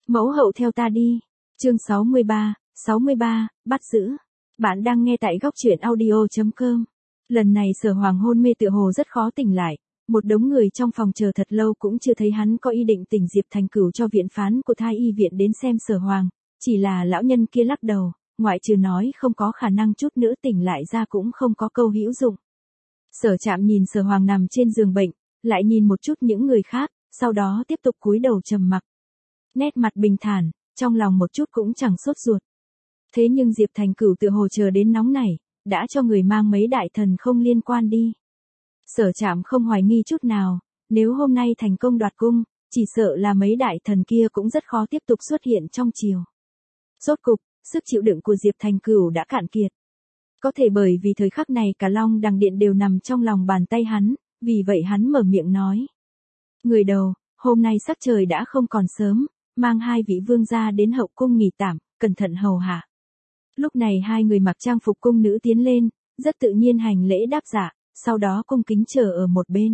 Mẫu hậu theo ta đi. Chương 63, bắt giữ. Bạn đang nghe tại góc truyện audio.com. Lần này Sở Hoàng hôn mê tựa hồ rất khó tỉnh lại, một đống người trong phòng chờ thật lâu cũng chưa thấy hắn có ý định tỉnh Diệp Thành Cửu cho viện phán của Thái y viện đến xem Sở Hoàng, chỉ là lão nhân kia lắc đầu, ngoại trừ nói không có khả năng chút nữa tỉnh lại ra cũng không có câu hữu dụng. Sở Trạm nhìn Sở Hoàng nằm trên giường bệnh, lại nhìn một chút những người khác, sau đó tiếp tục cúi đầu trầm mặc. Nét mặt bình thản, trong lòng một chút cũng chẳng sốt ruột. Thế nhưng Diệp Thành Cửu tựa hồ chờ đến nóng nảy, đã cho người mang mấy đại thần không liên quan đi. Sở Trạm không hoài nghi chút nào, nếu hôm nay thành công đoạt cung, chỉ sợ là mấy đại thần kia cũng rất khó tiếp tục xuất hiện trong triều. Rốt cục, sức chịu đựng của Diệp Thành Cửu đã cạn kiệt. Có thể bởi vì thời khắc này cả Long Đằng Điện đều nằm trong lòng bàn tay hắn, vì vậy hắn mở miệng nói. Người đầu, hôm nay sắc trời đã không còn sớm, mang hai vị vương gia đến hậu cung nghỉ tạm, cẩn thận hầu hạ. Lúc này hai người mặc trang phục cung nữ tiến lên, rất tự nhiên hành lễ đáp dạ, sau đó cung kính chờ ở một bên.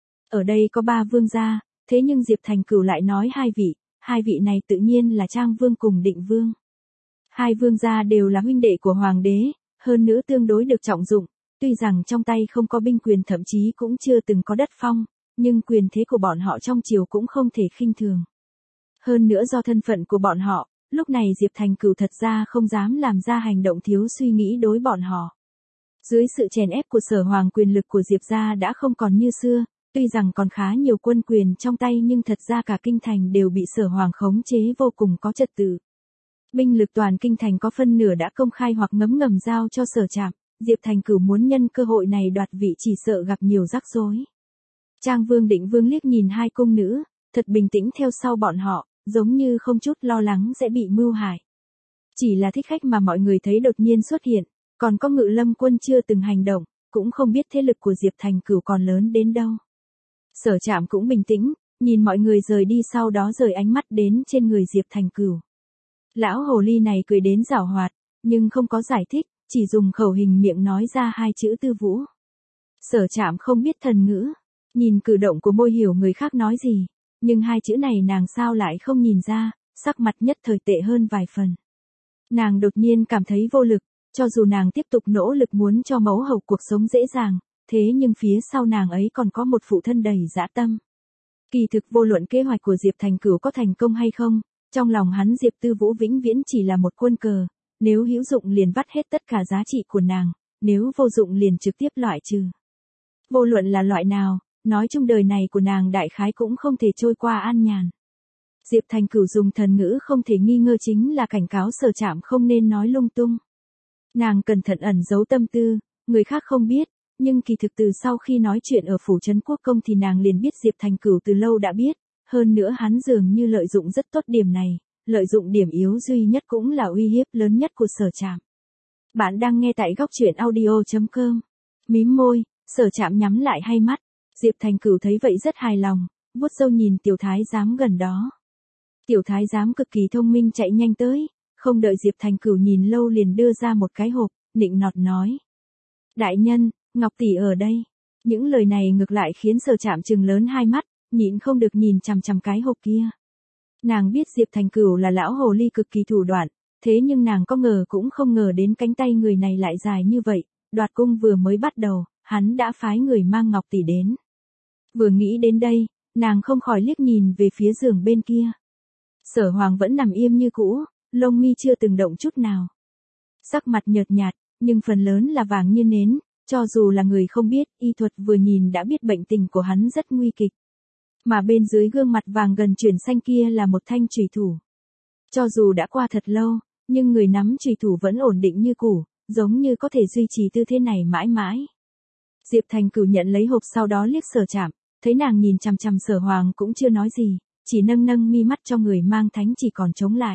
Ở đây có ba vương gia, thế nhưng Diệp Thành Cửu lại nói hai vị này tự nhiên là Trang Vương cùng Định Vương. Hai vương gia đều là huynh đệ của hoàng đế, hơn nữa tương đối được trọng dụng, tuy rằng trong tay không có binh quyền thậm chí cũng chưa từng có đất phong, nhưng quyền thế của bọn họ trong triều cũng không thể khinh thường. Hơn nữa do thân phận của bọn họ, lúc này Diệp Thành Cửu thật ra không dám làm ra hành động thiếu suy nghĩ đối bọn họ. Dưới sự chèn ép của Sở Hoàng, quyền lực của Diệp gia đã không còn như xưa, tuy rằng còn khá nhiều quân quyền trong tay nhưng thật ra cả kinh thành đều bị Sở Hoàng khống chế vô cùng có trật tự. Binh lực toàn kinh thành có phân nửa đã công khai hoặc ngấm ngầm giao cho Sở Trạm, Diệp Thành Cửu muốn nhân cơ hội này đoạt vị chỉ sợ gặp nhiều rắc rối. Trang Vương Định Vương liếc nhìn hai cung nữ, thật bình tĩnh theo sau bọn họ, giống như không chút lo lắng sẽ bị mưu hại. Chỉ là thích khách mà mọi người thấy đột nhiên xuất hiện, còn có Ngự Lâm quân chưa từng hành động, cũng không biết thế lực của Diệp Thành Cửu còn lớn đến đâu. Sở Trạm cũng bình tĩnh, nhìn mọi người rời đi sau đó rời ánh mắt đến trên người Diệp Thành Cửu. Lão hồ ly này cười đến giảo hoạt, nhưng không có giải thích, chỉ dùng khẩu hình miệng nói ra hai chữ Tư Vũ. Sở Trạm không biết thần ngữ, nhìn cử động của môi hiểu người khác nói gì, nhưng hai chữ này nàng sao lại không nhìn ra, sắc mặt nhất thời tệ hơn vài phần. Nàng đột nhiên cảm thấy vô lực, cho dù nàng tiếp tục nỗ lực muốn cho mẫu hậu cuộc sống dễ dàng, thế nhưng phía sau nàng ấy còn có một phụ thân đầy dã tâm. Kỳ thực vô luận kế hoạch của Diệp Thành Cửu có thành công hay không, trong lòng hắn Diệp Tư Vũ vĩnh viễn chỉ là một quân cờ, nếu hữu dụng liền vắt hết tất cả giá trị của nàng, nếu vô dụng liền trực tiếp loại trừ. Vô luận là loại nào, nói chung đời này của nàng đại khái cũng không thể trôi qua an nhàn. Diệp Thành Cửu dùng thần ngữ không thể nghi ngờ chính là cảnh cáo Sở Trạm không nên nói lung tung. Nàng cẩn thận ẩn giấu tâm tư, người khác không biết, nhưng kỳ thực từ sau khi nói chuyện ở phủ trấn quốc công thì nàng liền biết Diệp Thành Cửu từ lâu đã biết, hơn nữa hắn dường như lợi dụng rất tốt điểm này, lợi dụng điểm yếu duy nhất cũng là uy hiếp lớn nhất của Sở Trạm. Bạn đang nghe tại góc truyện audio.com. Mím môi, Sở Trạm nhắm lại hai mắt, Diệp Thành Cửu thấy vậy rất hài lòng, vuốt râu nhìn tiểu thái giám gần đó. Tiểu thái giám cực kỳ thông minh chạy nhanh tới, không đợi Diệp Thành Cửu nhìn lâu liền đưa ra một cái hộp, nịnh nọt nói. Đại nhân, Ngọc tỷ ở đây. Những lời này ngược lại khiến Sở Trạm trừng lớn hai mắt, nhịn không được nhìn chằm chằm cái hộp kia. Nàng biết Diệp Thành Cửu là lão hồ ly cực kỳ thủ đoạn, thế nhưng nàng có ngờ cũng không ngờ đến cánh tay người này lại dài như vậy, đoạt cung vừa mới bắt đầu, hắn đã phái người mang Ngọc tỷ đến. Vừa nghĩ đến đây, nàng không khỏi liếc nhìn về phía giường bên kia. Sở Hoàng vẫn nằm im như cũ, lông mi chưa từng động chút nào. Sắc mặt nhợt nhạt, nhưng phần lớn là vàng như nến, cho dù là người không biết, y thuật vừa nhìn đã biết bệnh tình của hắn rất nguy kịch. Mà bên dưới gương mặt vàng gần chuyển xanh kia là một thanh chùy thủ. Cho dù đã qua thật lâu, nhưng người nắm chùy thủ vẫn ổn định như cũ, giống như có thể duy trì tư thế này mãi mãi. Diệp Thành Cửu nhận lấy hộp sau đó liếc Sở Trạm, thấy nàng nhìn chằm chằm Sở Hoàng cũng chưa nói gì, chỉ nâng nâng mi mắt cho người mang thánh chỉ còn chống lại.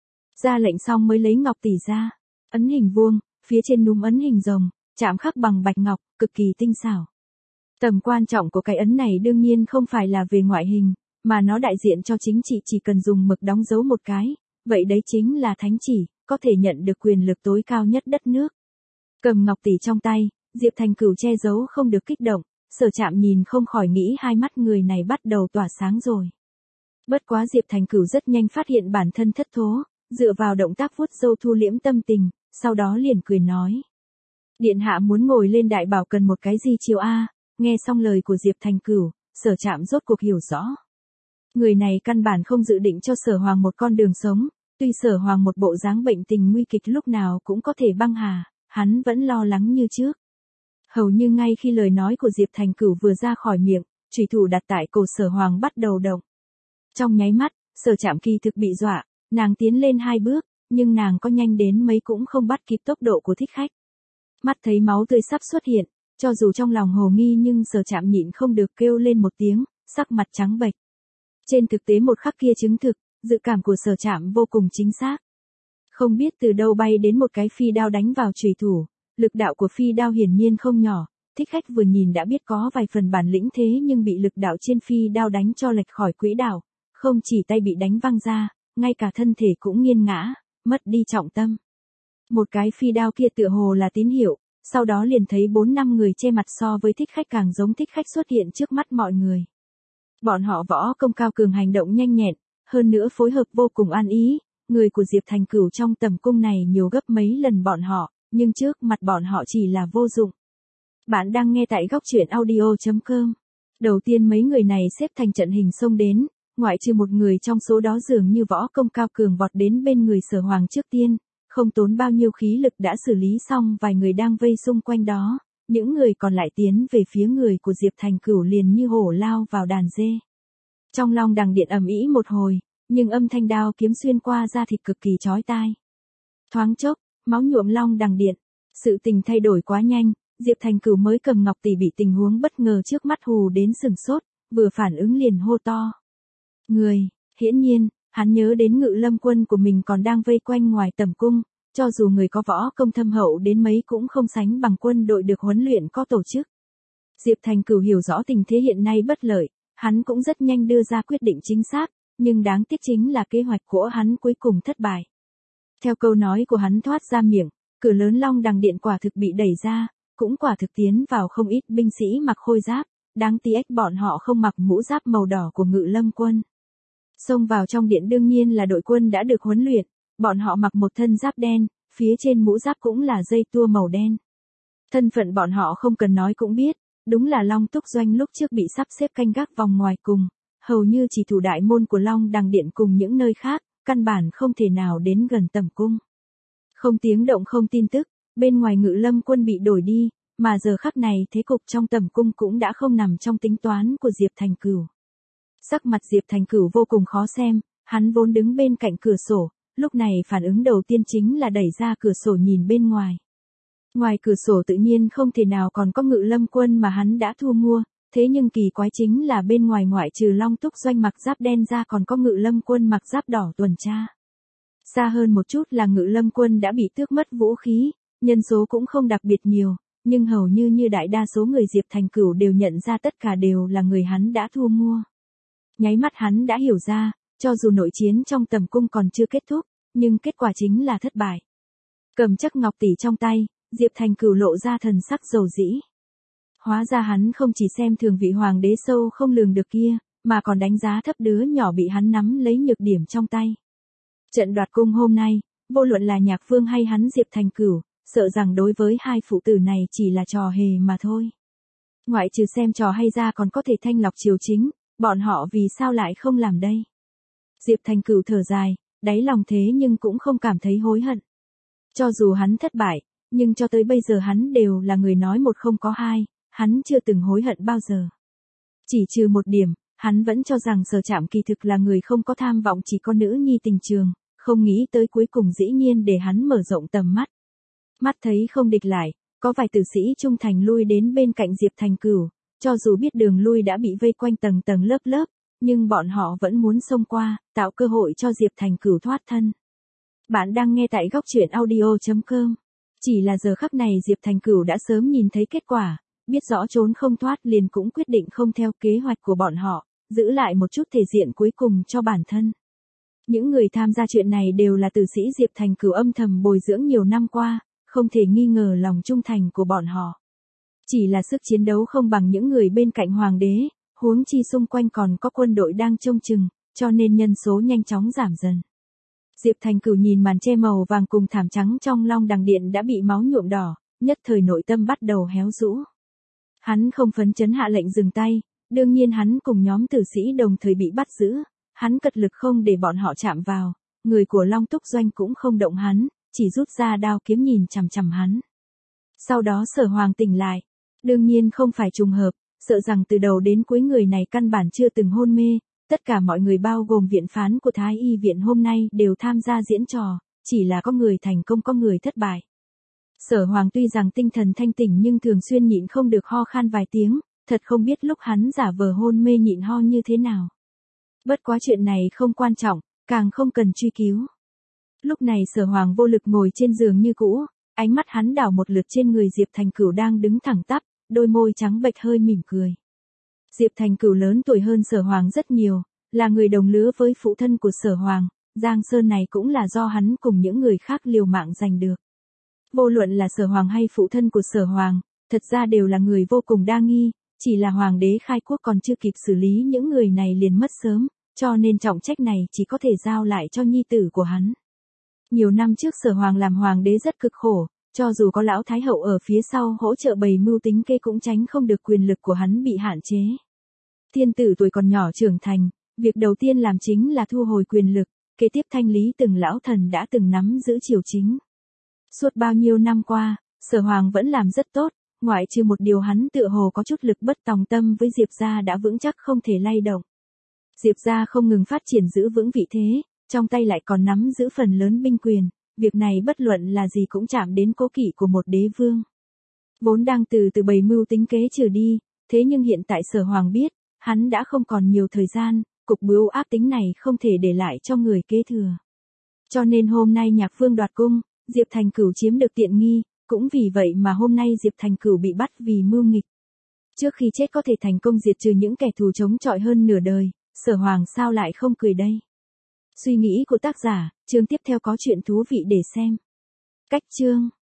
Ra lệnh xong mới lấy ngọc tỷ ra, ấn hình vuông, phía trên núm ấn hình rồng, chạm khắc bằng bạch ngọc, cực kỳ tinh xảo. Tầm quan trọng của cái ấn này đương nhiên không phải là về ngoại hình, mà nó đại diện cho chính trị, chỉ cần dùng mực đóng dấu một cái, vậy đấy chính là thánh chỉ, có thể nhận được quyền lực tối cao nhất đất nước. Cầm ngọc tỷ trong tay, Diệp Thành Cửu che giấu không được kích động, Sở Trạm nhìn không khỏi nghĩ hai mắt người này bắt đầu tỏa sáng rồi. Bất quá Diệp Thành Cửu rất nhanh phát hiện bản thân thất thố, dựa vào động tác vuốt râu thu liễm tâm tình, sau đó liền cười nói. Điện hạ muốn ngồi lên đại bảo cần một cái gì chiều a? Nghe xong lời của Diệp Thành Cửu, Sở Trạm rốt cuộc hiểu rõ. Người này căn bản không dự định cho Sở Hoàng một con đường sống, tuy Sở Hoàng một bộ dáng bệnh tình nguy kịch lúc nào cũng có thể băng hà, hắn vẫn lo lắng như trước. Hầu như ngay khi lời nói của Diệp Thành Cửu vừa ra khỏi miệng, chủy thủ đặt tại cổ Sở Hoàng bắt đầu động. Trong nháy mắt, Sở Trạm kỳ thực bị dọa, nàng tiến lên 2 bước, nhưng nàng có nhanh đến mấy cũng không bắt kịp tốc độ của thích khách. Mắt thấy máu tươi sắp xuất hiện, cho dù trong lòng hồ nghi nhưng Sở Trạm nhịn không được kêu lên một tiếng, sắc mặt trắng bệch. Trên thực tế một khắc kia chứng thực, dự cảm của Sở Trạm vô cùng chính xác. Không biết từ đâu bay đến một cái phi đao đánh vào chủy thủ, lực đạo của phi đao hiển nhiên không nhỏ, thích khách vừa nhìn đã biết có vài phần bản lĩnh thế nhưng bị lực đạo trên phi đao đánh cho lệch khỏi quỹ đạo, không chỉ tay bị đánh văng ra, ngay cả thân thể cũng nghiêng ngã, mất đi trọng tâm. Một cái phi đao kia tựa hồ là tín hiệu, sau đó liền thấy 4-5 người che mặt so với thích khách càng giống thích khách xuất hiện trước mắt mọi người. Bọn họ võ công cao cường hành động nhanh nhẹn, hơn nữa phối hợp vô cùng an ý, người của Diệp Thành Cửu trong tầm cung này nhiều gấp mấy lần bọn họ, nhưng trước mặt bọn họ chỉ là vô dụng. Bạn đang nghe tại góc truyện audio.com. Đầu tiên mấy người này xếp thành trận hình xông đến, ngoại trừ một người trong số đó dường như võ công cao cường vọt đến bên người Sở Hoàng trước tiên, không tốn bao nhiêu khí lực đã xử lý xong vài người đang vây xung quanh đó, những người còn lại tiến về phía người của Diệp Thành Cửu liền như hổ lao vào đàn dê. Trong Long Đằng Điện ầm ĩ một hồi, nhưng âm thanh đao kiếm xuyên qua da thịt cực kỳ chói tai. Thoáng chốc, máu nhuộm Long Đằng Điện, sự tình thay đổi quá nhanh, Diệp Thành Cửu mới cầm ngọc tỷ bị tình huống bất ngờ trước mắt hù đến sửng sốt, vừa phản ứng liền hô to. Người, hiển nhiên, hắn nhớ đến Ngự Lâm quân của mình còn đang vây quanh ngoài tầm cung, cho dù người có võ công thâm hậu đến mấy cũng không sánh bằng quân đội được huấn luyện có tổ chức. Diệp Thành Cửu hiểu rõ tình thế hiện nay bất lợi, hắn cũng rất nhanh đưa ra quyết định chính xác, nhưng đáng tiếc chính là kế hoạch của hắn cuối cùng thất bại. Theo câu nói của hắn thoát ra miệng, cửa lớn Long Đằng Điện quả thực bị đẩy ra, cũng quả thực tiến vào không ít binh sĩ mặc khôi giáp, đáng tiếc bọn họ không mặc mũ giáp màu đỏ của Ngự Lâm quân. Xông vào trong điện đương nhiên là đội quân đã được huấn luyện, bọn họ mặc một thân giáp đen, phía trên mũ giáp cũng là dây tua màu đen. Thân phận bọn họ không cần nói cũng biết, đúng là Long Túc Doanh lúc trước bị sắp xếp canh gác vòng ngoài cùng, hầu như chỉ thủ đại môn của Long Đằng Điện cùng những nơi khác, căn bản không thể nào đến gần tầm cung. Không tiếng động không tin tức, bên ngoài Ngự Lâm quân bị đổi đi, mà giờ khắc này thế cục trong tầm cung cũng đã không nằm trong tính toán của Diệp Thành Cửu. Sắc mặt Diệp Thành Cửu vô cùng khó xem, hắn vốn đứng bên cạnh cửa sổ, lúc này phản ứng đầu tiên chính là đẩy ra cửa sổ nhìn bên ngoài. Ngoài cửa sổ tự nhiên không thể nào còn có Ngự Lâm quân mà hắn đã thu mua, thế nhưng kỳ quái chính là bên ngoài ngoại trừ Long Túc Doanh mặc giáp đen ra còn có Ngự Lâm quân mặc giáp đỏ tuần tra. Xa hơn một chút là Ngự Lâm quân đã bị tước mất vũ khí, nhân số cũng không đặc biệt nhiều, nhưng hầu như đại đa số người Diệp Thành Cửu đều nhận ra tất cả đều là người hắn đã thu mua. Nháy mắt hắn đã hiểu ra, cho dù nội chiến trong tầm cung còn chưa kết thúc, nhưng kết quả chính là thất bại. Cầm chắc ngọc tỷ trong tay, Diệp Thành Cửu lộ ra thần sắc dầu dĩ. Hóa ra hắn không chỉ xem thường vị hoàng đế sâu không lường được kia, mà còn đánh giá thấp đứa nhỏ bị hắn nắm lấy nhược điểm trong tay. Trận đoạt cung hôm nay, vô luận là Nhạc Vương hay hắn Diệp Thành Cửu, sợ rằng đối với hai phụ tử này chỉ là trò hề mà thôi. Ngoại trừ xem trò hay ra còn có thể thanh lọc triều chính, bọn họ vì sao lại không làm đây? Diệp Thành Cửu thở dài, đáy lòng thế nhưng cũng không cảm thấy hối hận. Cho dù hắn thất bại, nhưng cho tới bây giờ hắn đều là người nói một không có hai, hắn chưa từng hối hận bao giờ. Chỉ trừ một điểm, hắn vẫn cho rằng Sở Trạm kỳ thực là người không có tham vọng chỉ có nữ nhi tình trường, không nghĩ tới cuối cùng dĩ nhiên để hắn mở rộng tầm mắt. Mắt thấy không địch lại, có vài tử sĩ trung thành lui đến bên cạnh Diệp Thành Cửu, cho dù biết đường lui đã bị vây quanh tầng tầng lớp lớp, nhưng bọn họ vẫn muốn xông qua, tạo cơ hội cho Diệp Thành Cửu thoát thân. Bạn đang nghe tại góc truyện audio.com. Chỉ là giờ khắc này Diệp Thành Cửu đã sớm nhìn thấy kết quả, biết rõ trốn không thoát liền cũng quyết định không theo kế hoạch của bọn họ, giữ lại một chút thể diện cuối cùng cho bản thân. Những người tham gia chuyện này đều là tử sĩ Diệp Thành Cửu âm thầm bồi dưỡng nhiều năm qua, không thể nghi ngờ lòng trung thành của bọn họ. Chỉ là sức chiến đấu không bằng những người bên cạnh hoàng đế, huống chi xung quanh còn có quân đội đang trông chừng, cho nên nhân số nhanh chóng giảm dần. Diệp Thành Cửu nhìn màn che màu vàng cùng thảm trắng trong Long Đằng Điện đã bị máu nhuộm đỏ, nhất thời nội tâm bắt đầu héo rũ. Hắn không phấn chấn hạ lệnh dừng tay, đương nhiên hắn cùng nhóm tử sĩ đồng thời bị bắt giữ, hắn cật lực không để bọn họ chạm vào, người của Long Túc Doanh cũng không động hắn, chỉ rút ra đao kiếm nhìn chằm chằm hắn. Sau đó Sở Hoàng tỉnh lại, đương nhiên không phải trùng hợp, sợ rằng từ đầu đến cuối người này căn bản chưa từng hôn mê, tất cả mọi người bao gồm viện phán của Thái Y viện hôm nay đều tham gia diễn trò, chỉ là có người thành công có người thất bại. Sở Hoàng tuy rằng tinh thần thanh tỉnh nhưng thường xuyên nhịn không được ho khan vài tiếng, thật không biết lúc hắn giả vờ hôn mê nhịn ho như thế nào. Bất quá chuyện này không quan trọng, càng không cần truy cứu. Lúc này Sở Hoàng vô lực ngồi trên giường như cũ, ánh mắt hắn đảo một lượt trên người Diệp Thành Cửu đang đứng thẳng tắp, đôi môi trắng bệch hơi mỉm cười. Diệp Thành Cửu lớn tuổi hơn Sở Hoàng rất nhiều, là người đồng lứa với phụ thân của Sở Hoàng, Giang Sơn này cũng là do hắn cùng những người khác liều mạng giành được. Vô luận là Sở Hoàng hay phụ thân của Sở Hoàng, thật ra đều là người vô cùng đa nghi, chỉ là Hoàng đế khai quốc còn chưa kịp xử lý những người này liền mất sớm, cho nên trọng trách này chỉ có thể giao lại cho nhi tử của hắn. Nhiều năm trước Sở Hoàng làm Hoàng đế rất cực khổ, cho dù có Lão Thái Hậu ở phía sau hỗ trợ bày mưu tính kế cũng tránh không được quyền lực của hắn bị hạn chế. Thiên tử tuổi còn nhỏ trưởng thành, việc đầu tiên làm chính là thu hồi quyền lực, kế tiếp thanh lý từng lão thần đã từng nắm giữ triều chính. Suốt bao nhiêu năm qua, Sở Hoàng vẫn làm rất tốt, ngoại trừ một điều hắn tựa hồ có chút lực bất tòng tâm với Diệp gia đã vững chắc không thể lay động. Diệp gia không ngừng phát triển giữ vững vị thế, trong tay lại còn nắm giữ phần lớn binh quyền, việc này bất luận là gì cũng chạm đến cố kỵ của một đế vương. Vốn đang từ từ bày mưu tính kế trừ đi, thế nhưng hiện tại Sở Hoàng biết, hắn đã không còn nhiều thời gian, cục bưu ác tính này không thể để lại cho người kế thừa. Cho nên hôm nay Nhạc Vương đoạt cung, Diệp Thành Cửu chiếm được tiện nghi, cũng vì vậy mà hôm nay Diệp Thành Cửu bị bắt vì mưu nghịch. Trước khi chết có thể thành công diệt trừ những kẻ thù chống chọi hơn nửa đời, Sở Hoàng sao lại không cười đây? Suy nghĩ của tác giả, chương tiếp theo có chuyện thú vị để xem. Cách chương